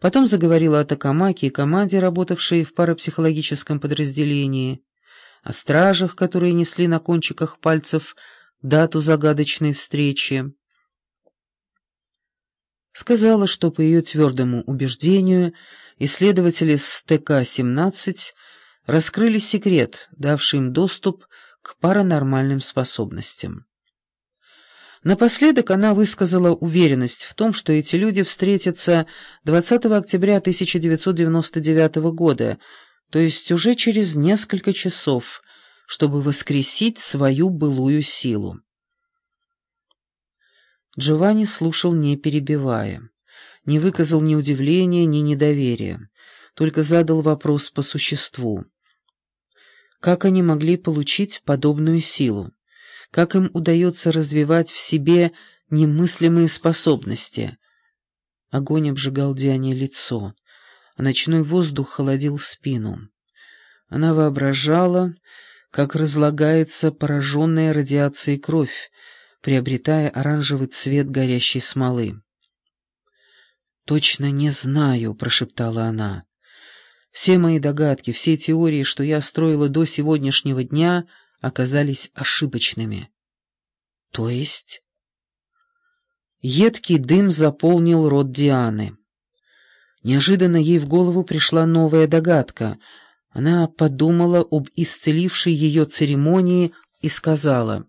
Потом заговорила о Токамаке и команде, работавшей в парапсихологическом подразделении, о стражах, которые несли на кончиках пальцев дату загадочной встречи. Сказала, что по ее твердому убеждению исследователи с ТК-17 раскрыли секрет, давший им доступ к паранормальным способностям. Напоследок она высказала уверенность в том, что эти люди встретятся 20 октября 1999 года, то есть уже через несколько часов, чтобы воскресить свою былую силу. Джованни слушал, не перебивая, не выказал ни удивления, ни недоверия, только задал вопрос по существу. Как они могли получить подобную силу? Как им удается развивать в себе немыслимые способности? Огонь обжигал Диане лицо, а ночной воздух холодил спину. Она воображала, как разлагается пораженная радиацией кровь, приобретая оранжевый цвет горящей смолы. «Точно не знаю», — прошептала она. «Все мои догадки, все теории, что я строила до сегодняшнего дня, оказались ошибочными». «То есть?» Едкий дым заполнил рот Дианы. Неожиданно ей в голову пришла новая догадка. Она подумала об исцелившей ее церемонии и сказала: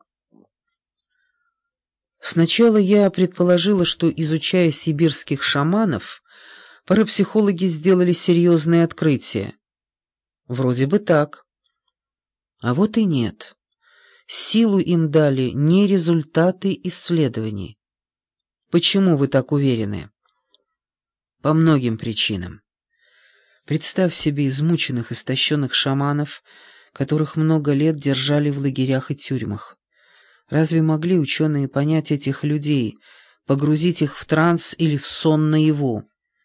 «Сначала я предположила, что, изучая сибирских шаманов, парапсихологи сделали серьезные открытия. Вроде бы так. А вот и нет. Силу им дали не результаты исследований. Почему вы так уверены?» «По многим причинам. Представь себе измученных, истощенных шаманов, которых много лет держали в лагерях и тюрьмах. Разве могли ученые понять этих людей, погрузить их в транс или в сон наяву?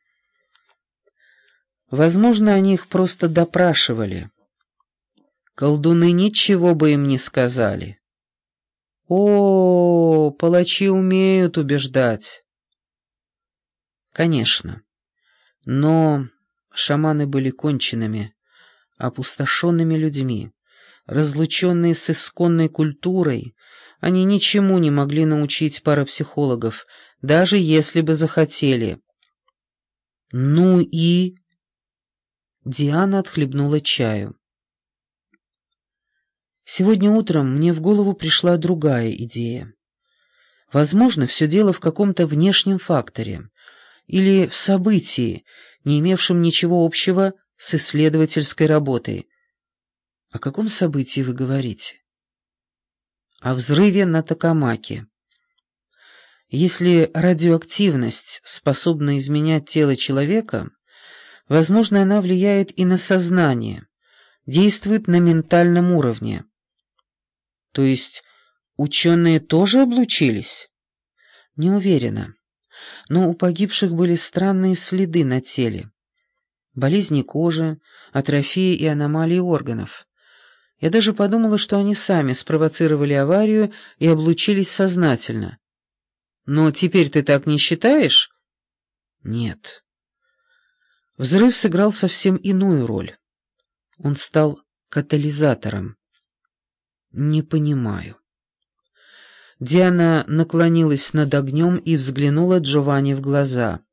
Возможно, они их просто допрашивали. Колдуны ничего бы им не сказали. О, палачи умеют убеждать. Конечно. Но шаманы были конченными, опустошенными людьми, разлученные с исконной культурой. Они ничему не могли научить парапсихологов, даже если бы захотели. Ну и... Диана отхлебнула чаю. Сегодня утром мне в голову пришла другая идея. Возможно, все дело в каком-то внешнем факторе или в событии, не имевшем ничего общего с исследовательской работой. О каком событии вы говорите? О взрыве на Токамаке. Если радиоактивность способна изменять тело человека, возможно, она влияет и на сознание, действует на ментальном уровне. То есть ученые тоже облучились? Не уверена. Но у погибших были странные следы на теле. Болезни кожи, атрофия и аномалии органов. Я даже подумала, что они сами спровоцировали аварию и облучились сознательно. Но теперь ты так не считаешь? Нет. Взрыв сыграл совсем иную роль. Он стал катализатором. Не понимаю. Диана наклонилась над огнем и взглянула Джованни в глаза.